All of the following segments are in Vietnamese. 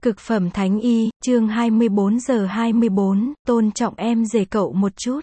Cực phẩm thánh y, chương 24:24, tôn trọng em rể cậu một chút.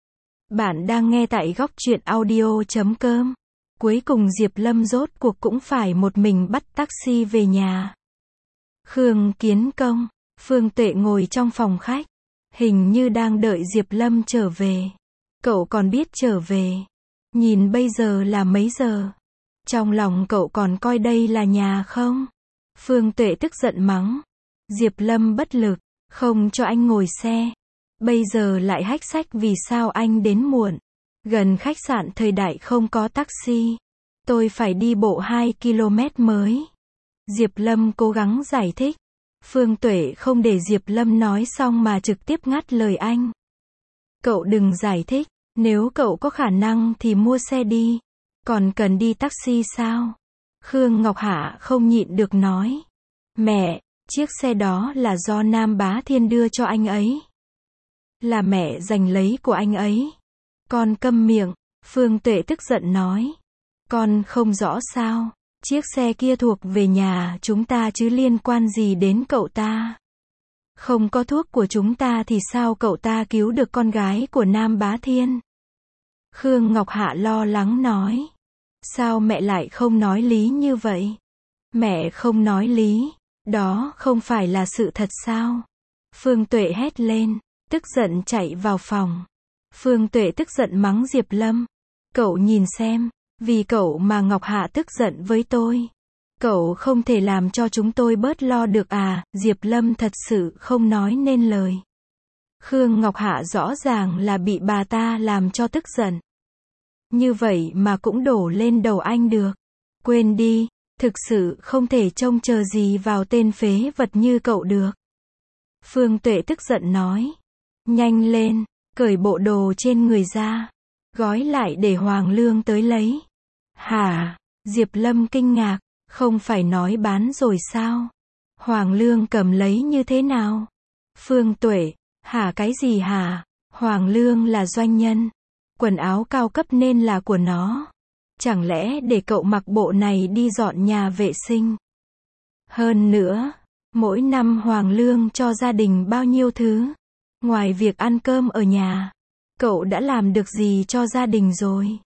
Bạn đang nghe tại góc truyện audio.com. Cuối cùng Diệp Lâm rốt cuộc cũng phải một mình bắt taxi về nhà. Khương Kiến Công, Phương Tuệ ngồi trong phòng khách. Hình như đang đợi Diệp Lâm trở về. Cậu còn biết trở về. Nhìn bây giờ là mấy giờ? Trong lòng cậu còn coi đây là nhà không? Phương Tuệ tức giận mắng. Diệp Lâm bất lực, không cho anh ngồi xe. Bây giờ lại hách sách vì sao anh đến muộn. Gần khách sạn thời đại không có taxi. Tôi phải đi bộ 2 km mới. Diệp Lâm cố gắng giải thích. Phương Tuệ không để Diệp Lâm nói xong mà trực tiếp ngắt lời anh. Cậu đừng giải thích, nếu cậu có khả năng thì mua xe đi. Còn cần đi taxi sao? Khương Ngọc Hạ không nhịn được nói. Mẹ, chiếc xe đó là do Nam Bá Thiên đưa cho anh ấy. Là mẹ giành lấy của anh ấy. Con câm miệng, Phương Tuệ tức giận nói. Con không rõ sao, chiếc xe kia thuộc về nhà chúng ta chứ liên quan gì đến cậu ta. Không có thuốc của chúng ta thì sao cậu ta cứu được con gái của Nam Bá Thiên? Khương Ngọc Hạ lo lắng nói. Sao mẹ lại không nói lý như vậy? Mẹ không nói lý. Đó không phải là sự thật sao? Phương Tuệ hét lên, tức giận chạy vào phòng. Phương Tuệ tức giận mắng Diệp Lâm. Cậu nhìn xem, vì cậu mà Ngọc Hạ tức giận với tôi. Cậu không thể làm cho chúng tôi bớt lo được à? Diệp Lâm thật sự không nói nên lời. Khương Ngọc Hạ rõ ràng là bị bà ta làm cho tức giận. Như vậy mà cũng đổ lên đầu anh được. Quên đi. Thực sự không thể trông chờ gì vào tên phế vật như cậu được. Phương Tuệ tức giận nói. Nhanh lên, cởi bộ đồ trên người ra. Gói lại để Hoàng Lương tới lấy. Hả? Diệp Lâm kinh ngạc. Không phải nói bán rồi sao? Hoàng Lương cầm lấy như thế nào? Phương Tuệ. Hả cái gì hả? Hoàng Lương là doanh nhân. Quần áo cao cấp nên là của nó. Chẳng lẽ để cậu mặc bộ này đi dọn nhà vệ sinh? Hơn nữa, mỗi năm Hoàng Lương cho gia đình bao nhiêu thứ? Ngoài việc ăn cơm ở nhà, cậu đã làm được gì cho gia đình rồi?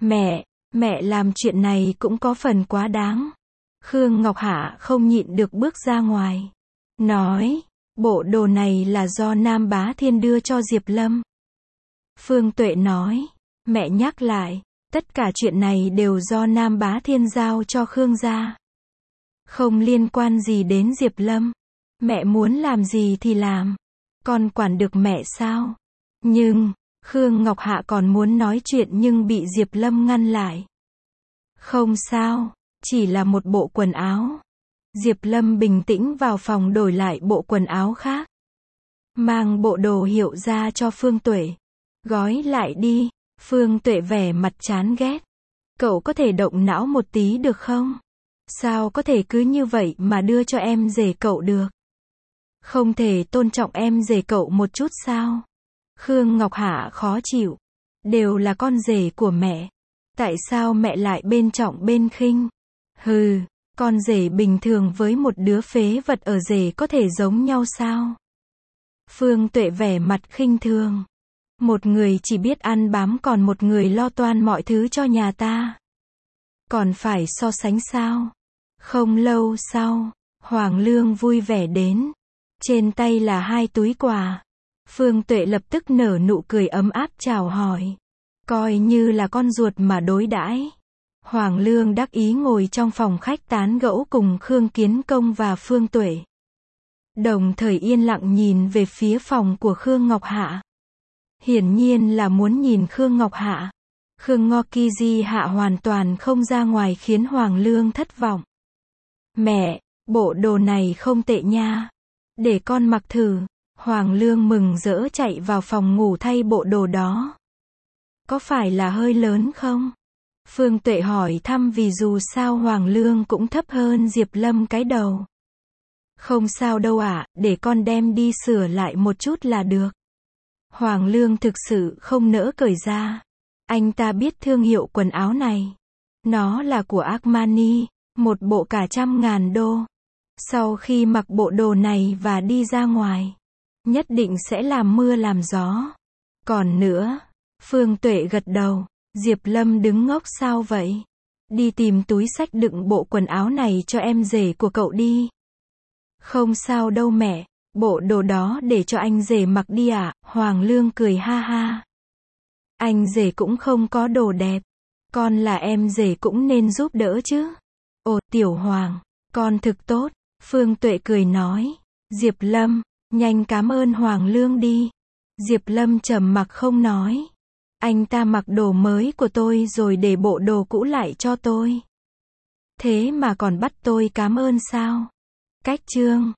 Mẹ làm chuyện này cũng có phần quá đáng. Khương Ngọc Hạ không nhịn được bước ra ngoài. Nói, bộ đồ này là do Nam Bá Thiên đưa cho Diệp Lâm. Phương Tuệ nói, mẹ nhắc lại. Tất cả chuyện này đều do Nam Bá Thiên giao cho Khương gia. Không liên quan gì đến Diệp Lâm. Mẹ muốn làm gì thì làm. Con quản được mẹ sao? Nhưng, Khương Ngọc Hạ còn muốn nói chuyện nhưng bị Diệp Lâm ngăn lại. Không sao, chỉ là một bộ quần áo. Diệp Lâm bình tĩnh vào phòng đổi lại bộ quần áo khác. Mang bộ đồ hiệu ra cho Phương Tuệ. Gói lại đi. Phương Tuệ vẻ mặt chán ghét. Cậu có thể động não một tí được không? Sao có thể cứ như vậy mà đưa cho em rể cậu được? Không thể tôn trọng em rể cậu một chút sao? Khương Ngọc Hạ khó chịu. Đều là con rể của mẹ. Tại sao mẹ lại bên trọng bên khinh? Hừ, con rể bình thường với một đứa phế vật ở rể có thể giống nhau sao? Phương Tuệ vẻ mặt khinh thường. Một người chỉ biết ăn bám còn một người lo toan mọi thứ cho nhà ta. Còn phải so sánh sao? Không lâu sau, Hoàng Lương vui vẻ đến. Trên tay là 2 túi quà. Phương Tuệ lập tức nở nụ cười ấm áp chào hỏi. Coi như là con ruột mà đối đãi. Hoàng Lương đắc ý ngồi trong phòng khách tán gẫu cùng Khương Kiến Công và Phương Tuệ. Đồng thời yên lặng nhìn về phía phòng của Khương Ngọc Hạ. Hiển nhiên là muốn nhìn Khương Ngọc Hạ. Khương Ngokiji Hạ hoàn toàn không ra ngoài khiến Hoàng Lương thất vọng. Mẹ, bộ đồ này không tệ nha. Để con mặc thử. Hoàng Lương mừng rỡ chạy vào phòng ngủ thay bộ đồ đó. Có phải là hơi lớn không? Phương Tuệ hỏi thăm vì dù sao Hoàng Lương cũng thấp hơn Diệp Lâm cái đầu. Không sao đâu ạ, để con đem đi sửa lại một chút là được. Hoàng Lương thực sự không nỡ cởi ra. Anh ta biết thương hiệu quần áo này. Nó là của Armani, một bộ cả $100.000. Sau khi mặc bộ đồ này và đi ra ngoài, nhất định sẽ làm mưa làm gió. Còn nữa, Phương Tuệ gật đầu. Diệp Lâm đứng ngốc sao vậy? Đi tìm túi xách đựng bộ quần áo này cho em rể của cậu đi. Không sao đâu mẹ, bộ đồ đó để cho anh rể mặc đi ạ. Hoàng Lương cười ha ha. Anh rể cũng không có đồ đẹp. Con là em rể cũng nên giúp đỡ chứ. Ồ, Tiểu Hoàng, con thực tốt. Phương Tuệ cười nói. Diệp Lâm, nhanh cảm ơn Hoàng Lương đi. Diệp Lâm trầm mặc không nói. Anh ta mặc đồ mới của tôi rồi để bộ đồ cũ lại cho tôi. Thế mà còn bắt tôi cảm ơn sao? Cách chương